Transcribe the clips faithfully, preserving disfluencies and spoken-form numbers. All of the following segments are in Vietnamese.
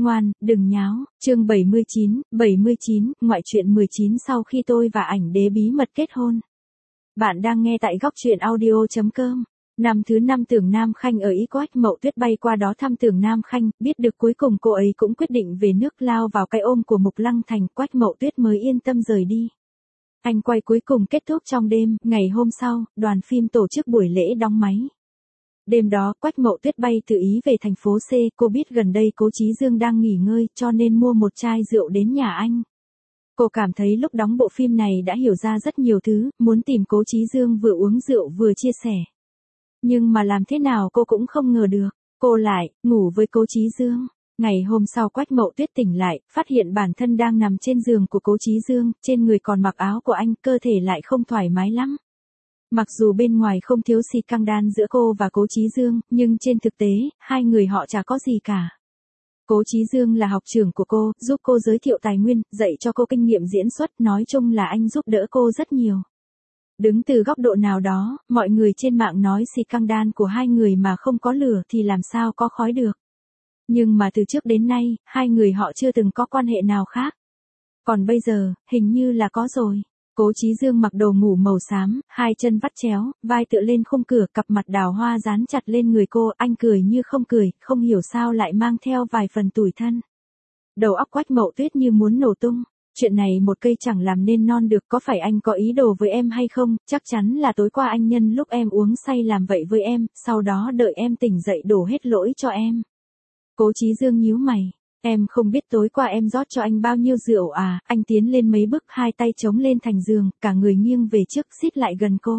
ngoan, đừng nháo, chương bảy mươi chín, bảy mươi chín, ngoại truyện mười chín sau khi tôi và ảnh đế bí mật kết hôn. Bạn đang nghe tại góc truyện audio.com. Năm thứ năm Tưởng Nam Khanh ở Ý, Quách Mậu Tuyết bay qua đó thăm Tưởng Nam Khanh, biết được cuối cùng cô ấy cũng quyết định về nước lao vào cái ôm của Mục Lăng Thành, Quách Mậu Tuyết mới yên tâm rời đi. Anh quay cuối cùng kết thúc trong đêm, ngày hôm sau, đoàn phim tổ chức buổi lễ đóng máy. Đêm đó, Quách Mậu Tuyết bay từ Ý về thành phố C, cô biết gần đây Cố Chí Dương đang nghỉ ngơi, cho nên mua một chai rượu đến nhà anh. Cô cảm thấy lúc đóng bộ phim này đã hiểu ra rất nhiều thứ, muốn tìm Cố Chí Dương vừa uống rượu vừa chia sẻ. Nhưng mà làm thế nào cô cũng không ngờ được, cô lại, ngủ với Cố Chí Dương. Ngày hôm sau Quách Mậu Tuyết tỉnh lại, phát hiện bản thân đang nằm trên giường của Cố Chí Dương, trên người còn mặc áo của anh, cơ thể lại không thoải mái lắm. Mặc dù bên ngoài không thiếu xì căng đan giữa cô và Cố Chí Dương, nhưng trên thực tế, hai người họ chả có gì cả. Cố Chí Dương là học trưởng của cô, giúp cô giới thiệu tài nguyên, dạy cho cô kinh nghiệm diễn xuất, nói chung là anh giúp đỡ cô rất nhiều. Đứng từ góc độ nào đó, mọi người trên mạng nói xì căng đan của hai người mà không có lửa thì làm sao có khói được. Nhưng mà từ trước đến nay, hai người họ chưa từng có quan hệ nào khác. Còn bây giờ, hình như là có rồi. Cố Chí Dương mặc đồ ngủ màu xám, hai chân vắt chéo, vai tựa lên khung cửa, cặp mặt đào hoa dán chặt lên người cô, anh cười như không cười, không hiểu sao lại mang theo vài phần tủi thân. Đầu óc Quách Mậu Tuyết như muốn nổ tung. Chuyện này một cây chẳng làm nên non được, có phải anh có ý đồ với em hay không? Chắc chắn là tối qua anh nhân lúc em uống say làm vậy với em, sau đó đợi em tỉnh dậy đổ hết lỗi cho em. Cố Chí Dương nhíu mày. Em không biết tối qua em rót cho anh bao nhiêu rượu à? Anh tiến lên mấy bước, hai tay chống lên thành giường, cả người nghiêng về trước, xít lại gần cô.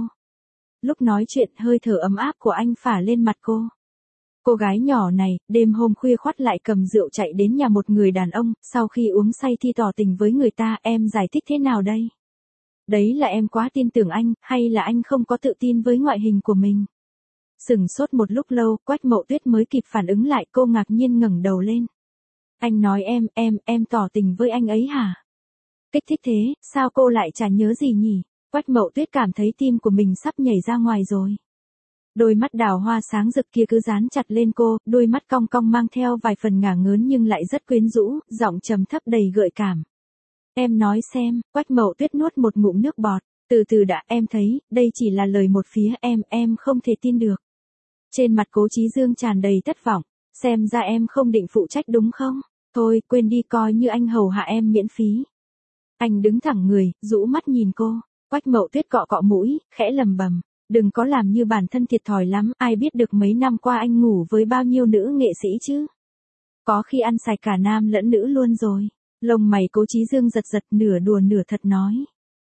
Lúc nói chuyện, hơi thở ấm áp của anh phả lên mặt cô. Cô gái nhỏ này, đêm hôm khuya khoắt lại cầm rượu chạy đến nhà một người đàn ông, sau khi uống say thì tỏ tình với người ta, em giải thích thế nào đây? Đấy là em quá tin tưởng anh, hay là anh không có tự tin với ngoại hình của mình? Sừng sốt một lúc lâu, Quách Mậu Tuyết mới kịp phản ứng lại, cô ngạc nhiên ngẩng đầu lên. Anh nói em, em, em tỏ tình với anh ấy hả? Kích thích thế, sao cô lại chả nhớ gì nhỉ? Quách Mậu Tuyết cảm thấy tim của mình sắp nhảy ra ngoài rồi. Đôi mắt đào hoa sáng rực kia cứ dán chặt lên cô, đôi mắt cong cong mang theo vài phần ngả ngớn nhưng lại rất quyến rũ, giọng trầm thấp đầy gợi cảm. Em nói xem, Quách Mậu Tuyết nuốt một ngụm nước bọt, từ từ đã, em thấy, đây chỉ là lời một phía, em, em không thể tin được. Trên mặt Cố Chí Dương tràn đầy thất vọng, xem ra em không định phụ trách đúng không? Thôi, quên đi, coi như anh hầu hạ em miễn phí. Anh đứng thẳng người, rũ mắt nhìn cô, Quách Mậu Tuyết cọ cọ mũi, khẽ lầm bầm. Đừng có làm như bản thân thiệt thòi lắm, ai biết được mấy năm qua anh ngủ với bao nhiêu nữ nghệ sĩ chứ. Có khi ăn sạch cả nam lẫn nữ luôn rồi. Lông mày Cố Chí Dương giật giật, nửa đùa nửa thật nói.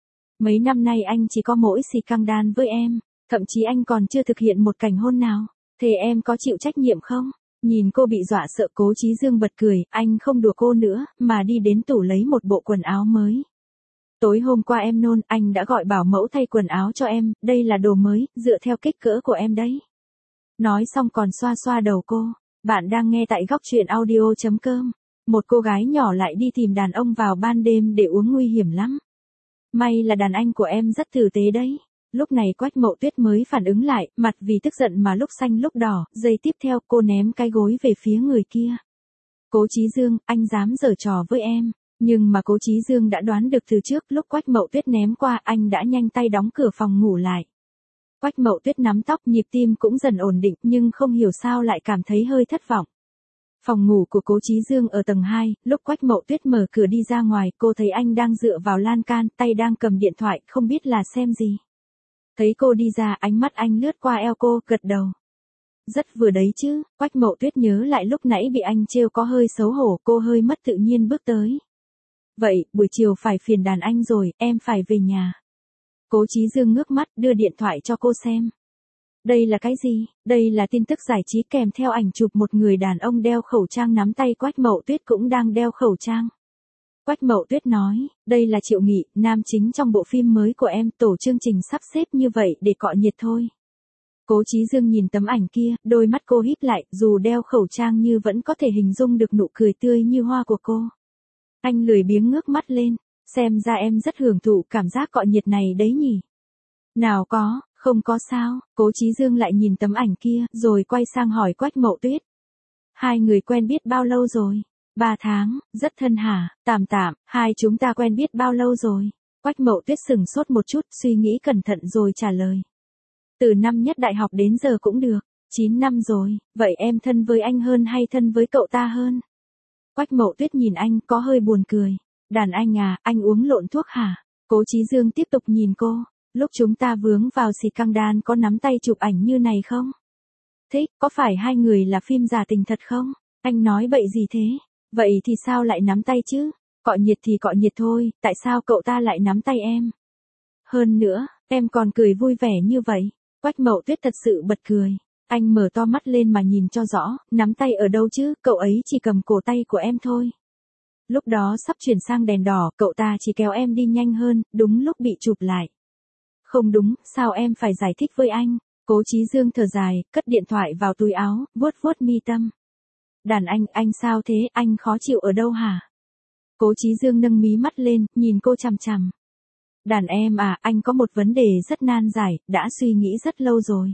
Mấy năm nay anh chỉ có mỗi xì căng đan với em, thậm chí anh còn chưa thực hiện một cảnh hôn nào. Thế em có chịu trách nhiệm không? Nhìn cô bị dọa sợ, Cố Chí Dương bật cười, anh không đùa cô nữa, mà đi đến tủ lấy một bộ quần áo mới. Tối hôm qua em nôn, anh đã gọi bảo mẫu thay quần áo cho em, đây là đồ mới, dựa theo kích cỡ của em đấy. Nói xong còn xoa xoa đầu cô. Bạn đang nghe tại góc truyện audio.com. Một cô gái nhỏ lại đi tìm đàn ông vào ban đêm để uống nguy hiểm lắm. May là đàn anh của em rất tử tế đấy. Lúc này Quách Mậu Tuyết mới phản ứng lại, mặt vì tức giận mà lúc xanh lúc đỏ, giây tiếp theo cô ném cái gối về phía người kia. Cố Chí Dương, anh dám giở trò với em. Nhưng mà Cố Chí Dương đã đoán được từ trước, lúc Quách Mậu Tuyết ném qua, anh đã nhanh tay đóng cửa phòng ngủ lại. Quách Mậu Tuyết nắm tóc, nhịp tim cũng dần ổn định, nhưng không hiểu sao lại cảm thấy hơi thất vọng. Phòng ngủ của Cố Chí Dương ở tầng hai, lúc Quách Mậu Tuyết mở cửa đi ra ngoài, cô thấy anh đang dựa vào lan can, tay đang cầm điện thoại, không biết là xem gì. Thấy cô đi ra, ánh mắt anh lướt qua eo cô, gật đầu. Rất vừa đấy chứ. Quách Mậu Tuyết nhớ lại lúc nãy bị anh trêu có hơi xấu hổ, cô hơi mất tự nhiên bước tới. Vậy, buổi chiều phải phiền đàn anh rồi, em phải về nhà. Cố Chí Dương ngước mắt, đưa điện thoại cho cô xem. Đây là cái gì? Đây là tin tức giải trí kèm theo ảnh chụp một người đàn ông đeo khẩu trang nắm tay Quách Mậu Tuyết cũng đang đeo khẩu trang. Quách Mậu Tuyết nói, đây là Triệu Nghị, nam chính trong bộ phim mới của em, tổ chương trình sắp xếp như vậy để cọ nhiệt thôi. Cố Chí Dương nhìn tấm ảnh kia, đôi mắt cô híp lại, dù đeo khẩu trang như vẫn có thể hình dung được nụ cười tươi như hoa của cô. Anh lười biếng ngước mắt lên, xem ra em rất hưởng thụ cảm giác cọ nhiệt này đấy nhỉ. Nào có, không có sao. Cố Chí Dương lại nhìn tấm ảnh kia, rồi quay sang hỏi Quách Mậu Tuyết. Hai người quen biết bao lâu rồi? Ba tháng, rất thân hả, tạm tạm, hai chúng ta quen biết bao lâu rồi? Quách Mậu Tuyết sừng sốt một chút, suy nghĩ cẩn thận rồi trả lời. Từ năm nhất đại học đến giờ cũng được, chín năm rồi, vậy em thân với anh hơn hay thân với cậu ta hơn? Quách Mậu Tuyết nhìn anh có hơi buồn cười. Đàn anh à, anh uống lộn thuốc hả? Cố Chí Dương tiếp tục nhìn cô, lúc chúng ta vướng vào xì căng đan có nắm tay chụp ảnh như này không? Thích, có phải hai người là phim giả tình thật không? Anh nói bậy gì thế? Vậy thì sao lại nắm tay chứ? Cọ nhiệt thì cọ nhiệt thôi, tại sao cậu ta lại nắm tay em? Hơn nữa, em còn cười vui vẻ như vậy. Quách Mậu Tuyết thật sự bật cười. Anh mở to mắt lên mà nhìn cho rõ, nắm tay ở đâu chứ, cậu ấy chỉ cầm cổ tay của em thôi. Lúc đó sắp chuyển sang đèn đỏ, cậu ta chỉ kéo em đi nhanh hơn, đúng lúc bị chụp lại. Không đúng, sao em phải giải thích với anh? Cố Chí Dương thở dài, cất điện thoại vào túi áo, vuốt vuốt mi tâm. Đàn anh, anh sao thế, anh khó chịu ở đâu hả? Cố Chí Dương nâng mí mắt lên, nhìn cô chằm chằm. Đàn em à, anh có một vấn đề rất nan giải, đã suy nghĩ rất lâu rồi.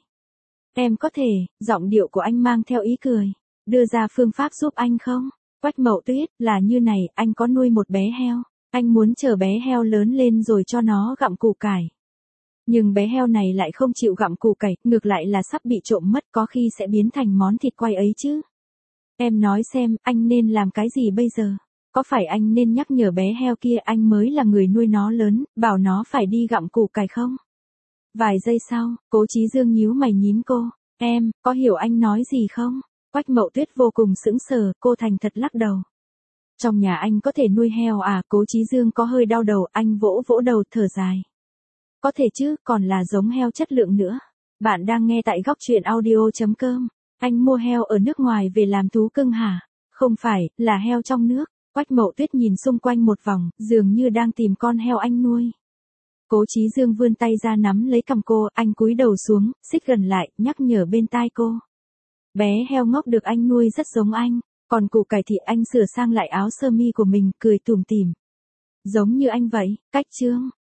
Em có thể, giọng điệu của anh mang theo ý cười, đưa ra phương pháp giúp anh không? Quách Mậu Tuyết, là như này, anh có nuôi một bé heo. Anh muốn chờ bé heo lớn lên rồi cho nó gặm củ cải. Nhưng bé heo này lại không chịu gặm củ cải, ngược lại là sắp bị trộm mất, có khi sẽ biến thành món thịt quay ấy chứ. Em nói xem, anh nên làm cái gì bây giờ? Có phải anh nên nhắc nhở bé heo kia anh mới là người nuôi nó lớn, bảo nó phải đi gặm củ cải không? Vài giây sau, Cố Chí Dương nhíu mày nhín cô. Em, có hiểu anh nói gì không? Quách Mậu Tuyết vô cùng sững sờ, cô thành thật lắc đầu. Trong nhà anh có thể nuôi heo à? Cố Chí Dương có hơi đau đầu, anh vỗ vỗ đầu thở dài. Có thể chứ, còn là giống heo chất lượng nữa. Bạn đang nghe tại góc truyện audio chấm com. Anh mua heo ở nước ngoài về làm thú cưng hả? Không phải, là heo trong nước. Quách Mậu Tuyết nhìn xung quanh một vòng, dường như đang tìm con heo anh nuôi. Cố Chí Dương vươn tay ra nắm lấy cằm cô, anh cúi đầu xuống, xích gần lại, nhắc nhở bên tai cô. Bé heo ngốc được anh nuôi rất giống anh, còn củ cải thì anh sửa sang lại áo sơ mi của mình, cười tủm tỉm. Giống như anh vậy, Cách Trương.